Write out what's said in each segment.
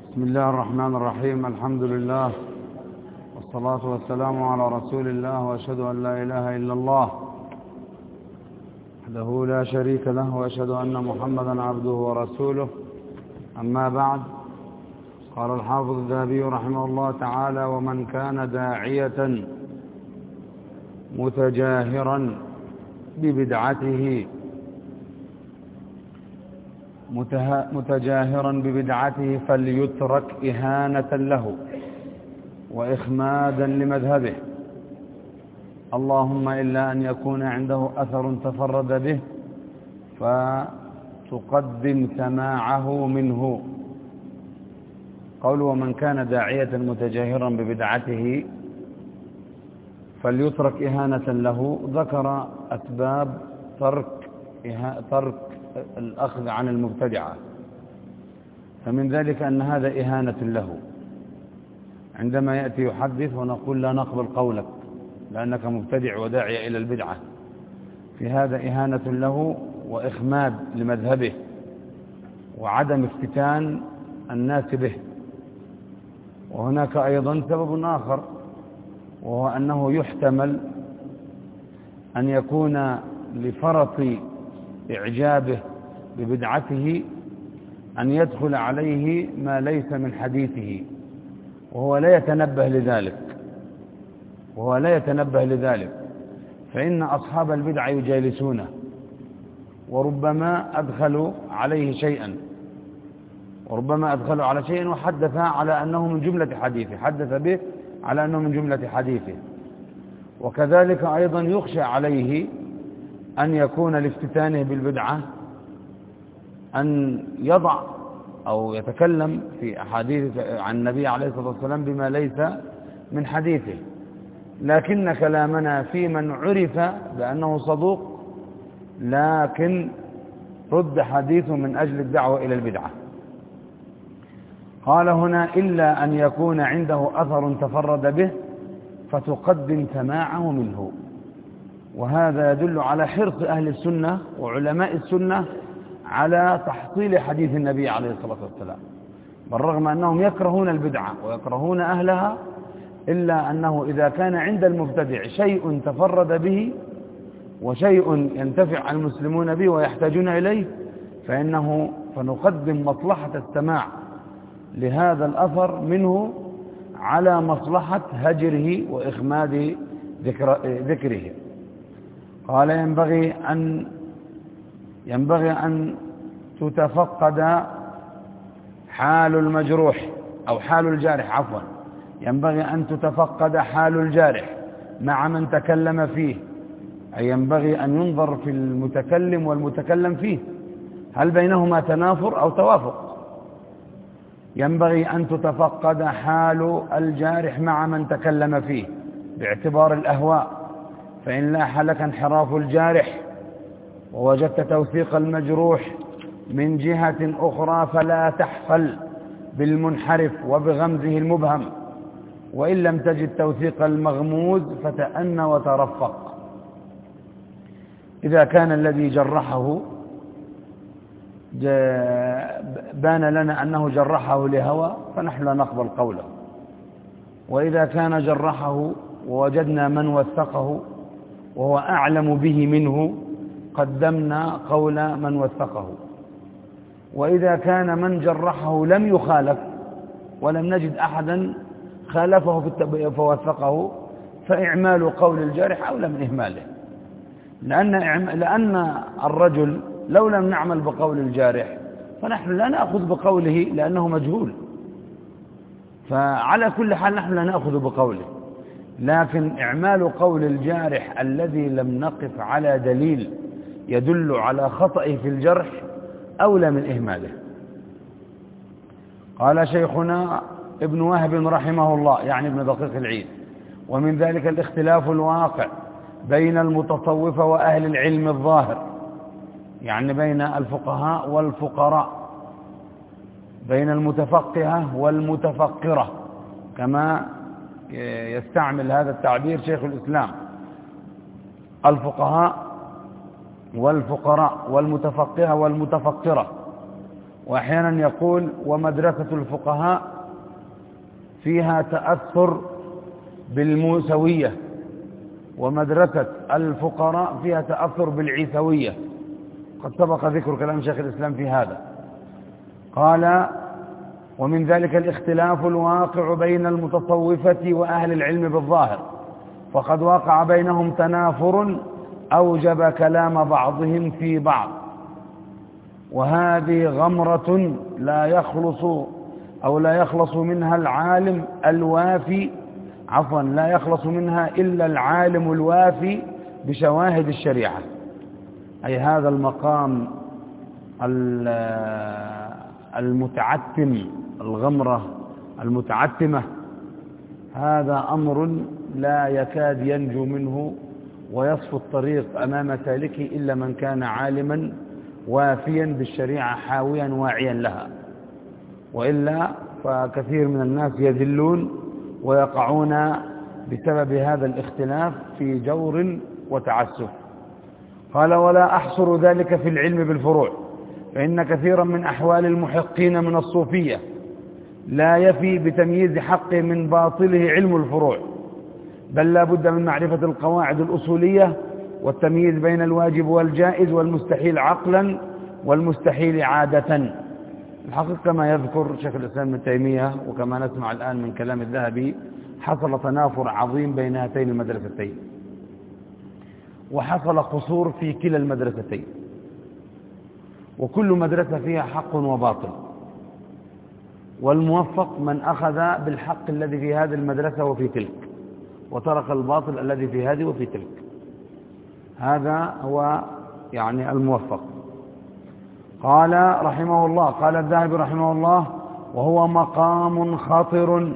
بسم الله الرحمن الرحيم. الحمد لله والصلاة والسلام على رسول الله، وأشهد أن لا إله إلا الله وحده لا شريك له، وأشهد أن محمدا عبده ورسوله. أما بعد، قال الحافظ الذهبي رحمه الله تعالى: ومن كان داعية متجاهرا ببدعته فليترك إهانة له وإخمادا لمذهبه، اللهم إلا أن يكون عنده أثر تفرد به فتقدم سماعه منه. قول ومن كان داعية متجاهرا ببدعته فليترك إهانة له، ذكر أسباب ترك الأخذ عن المبتدعة، فمن ذلك أن هذا إهانة له. عندما يأتي يحدث ونقول لا نقبل قولك لأنك مبتدع وداعي إلى البدعة، في هذا إهانة له وإخماد لمذهبه وعدم افتتان الناس به. وهناك أيضا سبب آخر، وهو أنه يحتمل أن يكون لفرط إعجابه ببدعته أن يدخل عليه ما ليس من حديثه، وهو لا يتنبه لذلك، فإن أصحاب البدع يجالسونه، وربما أدخلوا عليه شيئا وحدث على أنه من جملة حديثه، حدث به على أنه من جملة حديثه. وكذلك أيضا يخشى عليه أن يكون لافتتانه بالبدعة أن يضع أو يتكلم في أحاديث عن النبي عليه الصلاة والسلام بما ليس من حديثه. لكن كلامنا في من عرف بأنه صدوق لكن رد حديثه من أجل الدعوة إلى البدعة. قال هنا: إلا أن يكون عنده أثر تفرد به فتقدم سماعه منه. وهذا يدل على حرص أهل السنة وعلماء السنة على تحصيل حديث النبي عليه الصلاة والسلام، بالرغم أنهم يكرهون البدعة ويكرهون أهلها، إلا أنه إذا كان عند المبتدع شيء تفرد به وشيء ينتفع المسلمون به ويحتاجون إليه فنقدم مصلحة السماع لهذا الأثر منه على مصلحة هجره وإخماد ذكره. قال: ينبغي أن تتفقد حال المجروح أو حال الجارح، ينبغي أن تتفقد حال الجارح مع من تكلم فيه، أي ينبغي أن ينظر في المتكلم والمتكلم فيه هل بينهما تنافر أو توافق. ينبغي أن تتفقد حال الجارح مع من تكلم فيه باعتبار الأهواء، فإن لاح لك انحراف الجارح ووجدت توثيق المجروح من جهة أخرى فلا تحفل بالمنحرف وبغمزه المبهم، وإن لم تجد توثيق المغموز فتأن وترفق. إذا كان الذي جرحه بان لنا أنه جرحه لهوى فنحن لا نقبل قوله، وإذا كان جرحه ووجدنا من وثقه وهو أعلم به منه قدمنا قول من وثقه. وإذا كان من جرحه لم يخالف ولم نجد أحدا خالفه فوثقه فإعمال قول الجارح أولى من إهماله، لأن الرجل لو لم نعمل بقول الجارح فنحن لا نأخذ بقوله لأنه مجهول، فعلى كل حال نحن لا نأخذ بقوله. لكن إعمال قول الجارح الذي لم نقف على دليل يدل على خطئه في الجرح أولى من إهماله. قال شيخنا ابن وهب رحمه الله، يعني ابن دقيق العيد: ومن ذلك الاختلاف الواقع بين المتصوفة وأهل العلم الظاهر، يعني بين الفقهاء والفقراء، بين المتفقهة والمتفقرة، كما يستعمل هذا التعبير شيخ الإسلام: الفقهاء والفقراء والمتفقهة والمتفقرة. وأحيانا يقول ومدرسة الفقهاء فيها تأثر بالموسوية، ومدرسة الفقراء فيها تأثر بالعيسوية. قد سبق ذكر كلام شيخ الإسلام في هذا. قال ومن ذلك الاختلاف الواقع بين المتصوفة وأهل العلم بالظاهر، فقد وقع بينهم تنافر أوجب كلام بعضهم في بعض، وهذه غمرة لا يخلص منها العالم الوافي، لا يخلص منها إلا العالم الوافي بشواهد الشريعة. أي هذا المقام المتعتم، الغمرة المتعتمة، هذا أمر لا يكاد ينجو منه ويصف الطريق أمام سالكه إلا من كان عالما وافيا بالشريعة حاويا واعيا لها، وإلا فكثير من الناس يذلون ويقعون بسبب هذا الاختلاف في جور وتعسف. قال ولا أحصر ذلك في العلم بالفروع، فإن كثيرا من أحوال المحقين من الصوفية لا يفي بتمييز حقه من باطله علم الفروع، بل لا بد من معرفة القواعد الأصولية والتمييز بين الواجب والجائز والمستحيل عقلا والمستحيل عادة. الحقيقة كما يذكر شيخ الإسلام ابن تيمية وكما نسمع الآن من كلام الذهبي، حصل تنافر عظيم بين هاتين المدرستين، وحصل قصور في كلا المدرستين، وكل مدرسة فيها حق وباطل، والموفق من أخذ بالحق الذي في هذه المدرسة وفي تلك، وترك الباطل الذي في هذه وفي تلك. هذا هو يعني الموفق. قال رحمه الله، قال الذهبي رحمه الله وهو مقام خطر،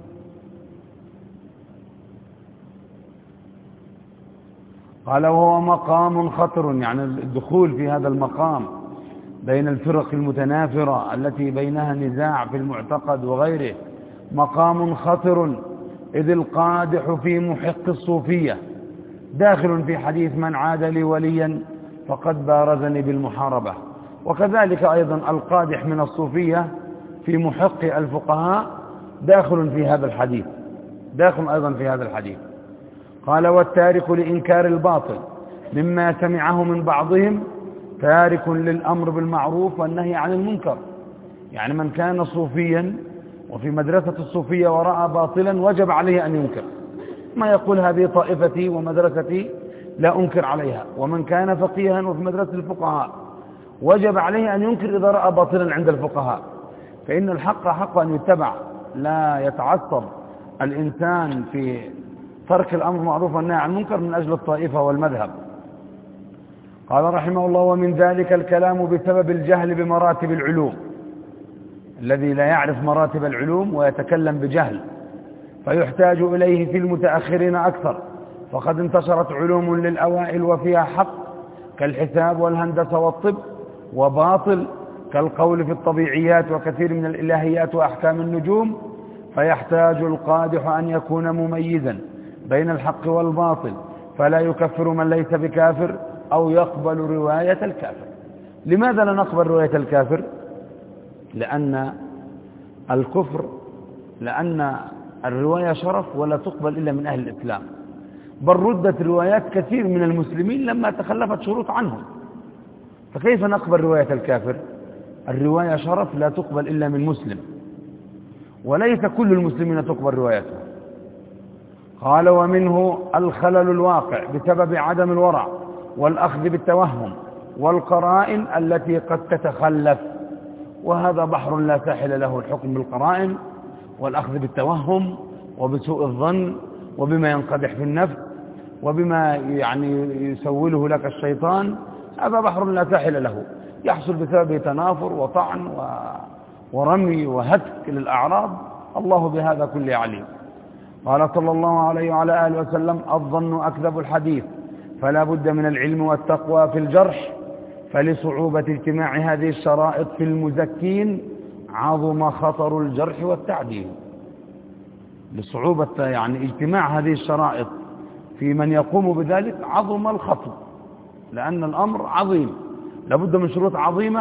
قال وهو مقام خطر، يعني الدخول في هذا المقام بين الفرق المتنافرة التي بينها نزاع في المعتقد وغيره مقام خطر، إذ القادح في محق الصوفية داخل في حديث من عاد لي وليا فقد بارزني بالمحاربة، وكذلك أيضا القادح من الصوفية في محق الفقهاء داخل في هذا الحديث، داخل أيضا في هذا الحديث. قال والتارك لإنكار الباطل مما سمعه من بعضهم تارك للأمر بالمعروف والنهي عن المنكر. يعني من كان صوفيا وفي مدرسة الصوفية ورأى باطلا وجب عليه أن ينكر، ما يقول هذه طائفتي ومدرستي لا أنكر عليها. ومن كان فقيها وفي مدرسة الفقهاء وجب عليه أن ينكر إذا رأى باطلا عند الفقهاء، فإن الحق حق أن يتبع، لا يتعصب الإنسان في ترك الأمر بالمعروف والنهي عن المنكر من أجل الطائفة والمذهب. قال رحمه الله ومن ذلك الكلام بسبب الجهل بمراتب العلوم، الذي لا يعرف مراتب العلوم ويتكلم بجهل فيحتاج إليه في المتأخرين أكثر، فقد انتشرت علوم للأوائل وفيها حق كالحساب والهندسة والطب، وباطل كالقول في الطبيعيات وكثير من الإلهيات وأحكام النجوم، فيحتاج القادح أن يكون مميزا بين الحق والباطل، فلا يكفر من ليس بكافر أو يقبل رواية الكافر. لماذا لا نقبل رواية الكافر؟ لأن الرواية شرف ولا تقبل إلا من أهل الإسلام، بل ردت روايات كثير من المسلمين لما تخلفت شروط عنهم، فكيف نقبل رواية الكافر؟ الرواية شرف لا تقبل إلا من مسلم، وليس كل المسلمين تقبل روايته. قال ومنه الخلل الواقع بسبب عدم الورع والأخذ بالتوهم والقرائن التي قد تتخلف، وهذا بحر لا ساحل له، الحكم بالقرائن والأخذ بالتوهم وبسوء الظن وبما ينقدح في النفس وبما يعني يسوله لك الشيطان، هذا بحر لا ساحل له، يحصل بسببه تنافر وطعن ورمي وهتك للأعراض، الله بهذا كله عليم. قال صلى الله عليه وعلى آله وسلم الظن أكذب الحديث، فلا بد من العلم والتقوى في الجرح، فلصعوبة اجتماع هذه الشرائط في المزكين عظم خطر الجرح والتعديل. لصعوبة يعني اجتماع هذه الشرائط في من يقوم بذلك عظم الخطر، لأن الأمر عظيم، لابد من شروط عظيمة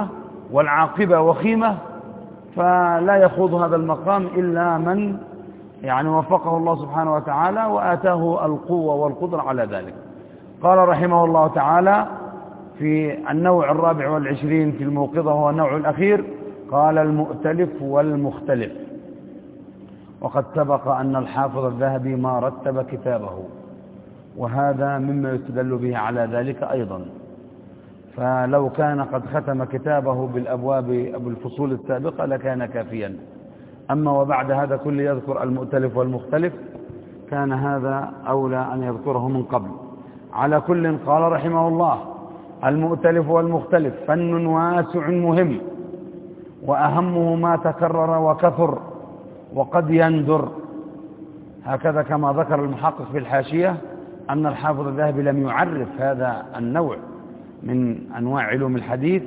والعاقبة وخيمة، فلا يخوض هذا المقام إلا من يعني وفقه الله سبحانه وتعالى وآتاه القوة والقدرة على ذلك. قال رحمه الله تعالى في النوع 24 في الموقظة، وهو النوع الأخير، قال المؤتلف والمختلف. وقد سبق أن الحافظ الذهبي ما رتب كتابه، وهذا مما يستدل به على ذلك أيضا، فلو كان قد ختم كتابه بالأبواب أو الفصول السابقة لكان كافيا. أما وبعد هذا كل يذكر المؤتلف والمختلف كان هذا أولى أن يذكره من قبل. على كل، قال رحمه الله: المؤتلف والمختلف فن واسع مهم، وأهمه ما تكرر وكثر وقد يندر. هكذا كما ذكر المحقق في الحاشية أن الحافظ الذهبي لم يعرف هذا النوع من أنواع علوم الحديث.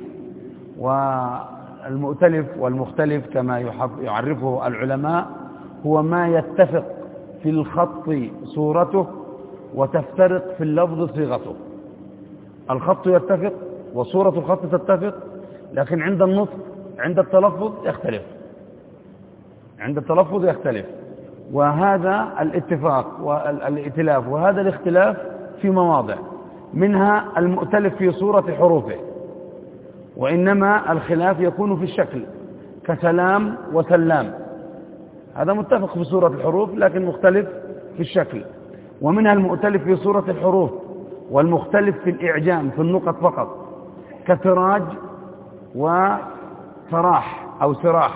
والمؤتلف والمختلف كما يعرفه العلماء هو ما يتفق في الخط صورته وتفترق في اللفظ صيغته. الخط يتفق وصورة الخط تتفق، لكن عند النطق عند التلفظ يختلف، عند التلفظ يختلف. وهذا الاتفاق والائتلاف وهذا الاختلاف في مواضع، منها المؤتلف في صورة حروفه، وإنما الخلاف يكون في الشكل كسلام وسلام، هذا متفق في صورة الحروف لكن مختلف في الشكل. ومنها المؤتلف في صورة الحروف والمختلف في الإعجام في النقط فقط، كسراج وسراح أو سراح،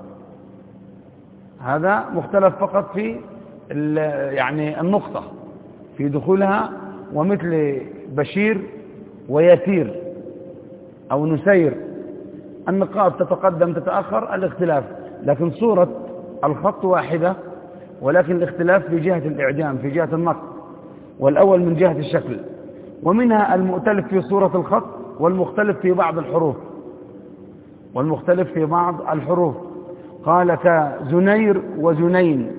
هذا مختلف فقط في يعني النقطة في دخولها، ومثل بشير ويسير أو نسير النقاط تتقدم تتأخر الاختلاف، لكن صورة الخط واحدة، ولكن الاختلاف في جهة الإعجام في جهة النقط، والأول من جهة الشكل. ومنها المؤتلف في صورة الخط والمختلف في بعض الحروف، والمختلف في بعض الحروف، قال كزنير وزنين.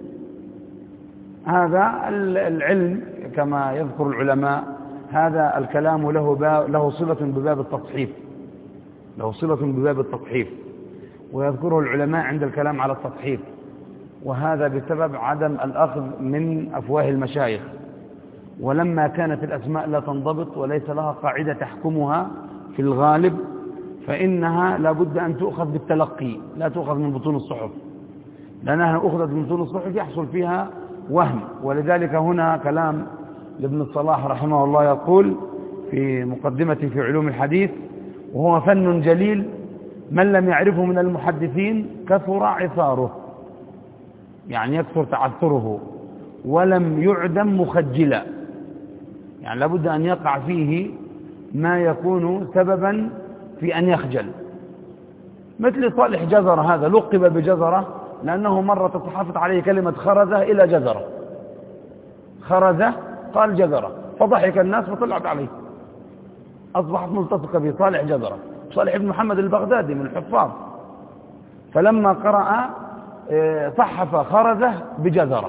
هذا العلم كما يذكر العلماء هذا الكلام له صلة بباب التصحيف، له صلة بباب التصحيف، ويذكره العلماء عند الكلام على التصحيف، وهذا بسبب عدم الأخذ من أفواه المشايخ. ولما كانت الأسماء لا تنضبط وليس لها قاعدة تحكمها في الغالب، فإنها لابد أن تؤخذ بالتلقي لا تؤخذ من بطون الصحف، لأنها أخذت من بطون الصحف يحصل فيها وهم. ولذلك هنا كلام لابن الصلاح رحمه الله يقول في مقدمته في علوم الحديث: وهو فن جليل من لم يعرفه من المحدثين كثر عثاره، يعني يكثر تعثره، ولم يعدم مخجلا، يعني لابد أن يقع فيه ما يكون سببا في أن يخجل. مثل صالح جزرة، هذا لقب بجزرة لأنه مرة تصحفت عليه كلمة خرزة إلى جزرة، خرزة قال جزرة، فضحك الناس فطلعت عليه، أصبحت ملتصقة بصالح جزرة. صالح بن محمد البغدادي من الحفاظ، فلما قرأ صحف خرزة بجزرة،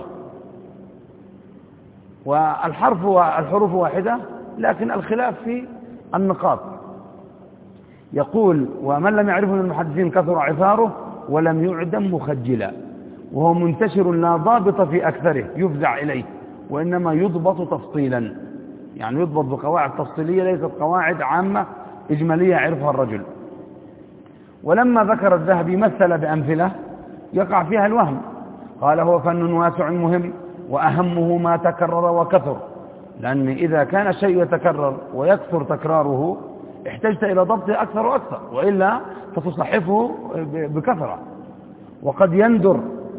والحروف واحدة لكن الخلاف في النقاط. يقول: ومن لم يعرفه من المحدثين كثر عثاره ولم يعدم مخجلا، وهو منتشر لا ضابط في أكثره يفزع إليه، وإنما يضبط تفصيلا، يعني يضبط بقواعد تفصيلية ليست قواعد عامة إجمالية يعرفها الرجل. ولما ذكر الذهبي مثل بأمثلة يقع فيها الوهم، قال: هو فن واسع مهم، وأهمه ما تكرر وكثر، لأن إذا كان الشيء يتكرر ويكثر تكراره احتجت إلى ضبطه أكثر وأكثر، وإلا فتصحفه بكثرة. وقد يندر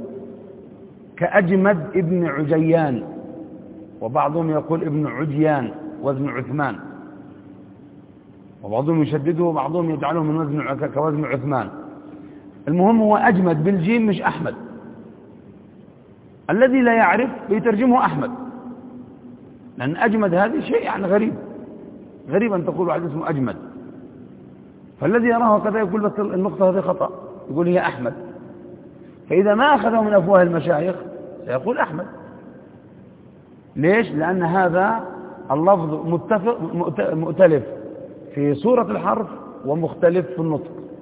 كأجمد ابن عجيان، وبعضهم يقول ابن عجيان وزن عثمان، وبعضهم يشدده وبعضهم يجعله من وزن كوزن عثمان. المهم هو أجمد بالجيم مش أحمد، الذي لا يعرف بيترجمه أحمد، لأن أجمد هذه شيء يعني غريب أن تقول واحد اسمه أجمد، فالذي يراه كذا يقول بس النقطة هذه خطأ، يقول هي أحمد. فإذا ما أخذه من أفواه المشايخ سيقول أحمد. ليش؟ لأن هذا اللفظ مؤتلف في صورة الحرف ومختلف في النطق،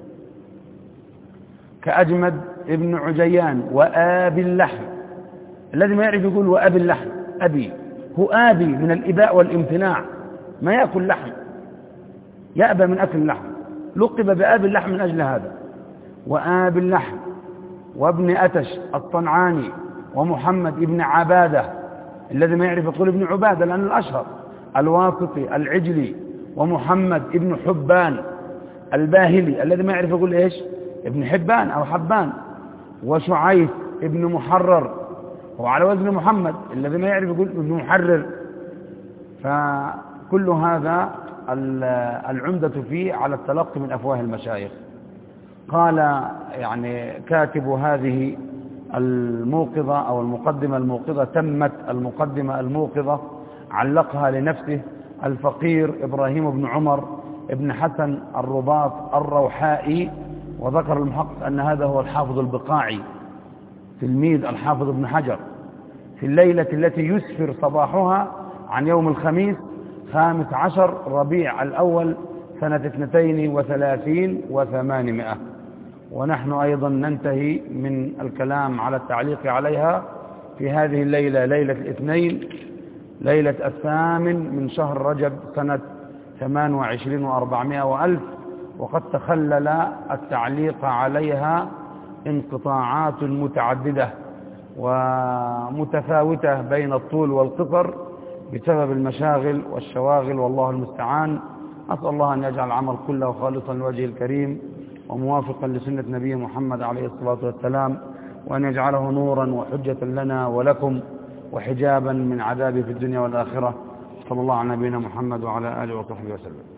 كأجمد ابن عجيان وآبي اللحم. الذي ما يعرف يقول وآبي اللحم، أبي هو آبي من الإباء والامتناع، ما يأكل لحم، يأبى من أكل اللحم، لقب بآبي اللحم من أجل هذا. وآبي اللحم وابن أتش الصنعاني ومحمد ابن عبادة، الذي ما يعرف يقول ابن عبادة لأنه الأشهر، الواسطي العجلي، ومحمد ابن حبان الباهلي، الذي ما يعرف يقول إيش ابن حبان أو حبان، وشعيث ابن محرر وعلى وزن محمد، الذي ما يعرف يقول ابن محرر. فكل هذا العمدة فيه على التلقي من أفواه المشايخ. قال يعني كاتب هذه الموقظة أو المقدمة الموقظة، تمت المقدمة الموقظة، علقها لنفسه الفقير إبراهيم بن عمر ابن حسن الرباط الروحائي، وذكر المحقق أن هذا هو الحافظ البقاعي تلميذ الحافظ ابن حجر، في الليلة التي يسفر صباحها عن يوم الخميس 15 ربيع الأول سنة 32 و800. ونحن أيضا ننتهي من الكلام على التعليق عليها في هذه الليلة، ليلة الاثنين، ليلة 8 من شهر رجب سنة 28 و400 وألف. وقد تخلل التعليق عليها انقطاعات متعددة ومتفاوتة بين الطول والقصر بسبب المشاغل والشواغل، والله المستعان. أسأل الله أن يجعل العمل كله خالصا لوجهه الكريم وموافقا لسنة نبي محمد عليه الصلاة والسلام، وأن يجعله نورا وحجة لنا ولكم وحجابا من عذابه في الدنيا والآخرة. صلى الله على نبينا محمد وعلى آله وصحبه وسلم.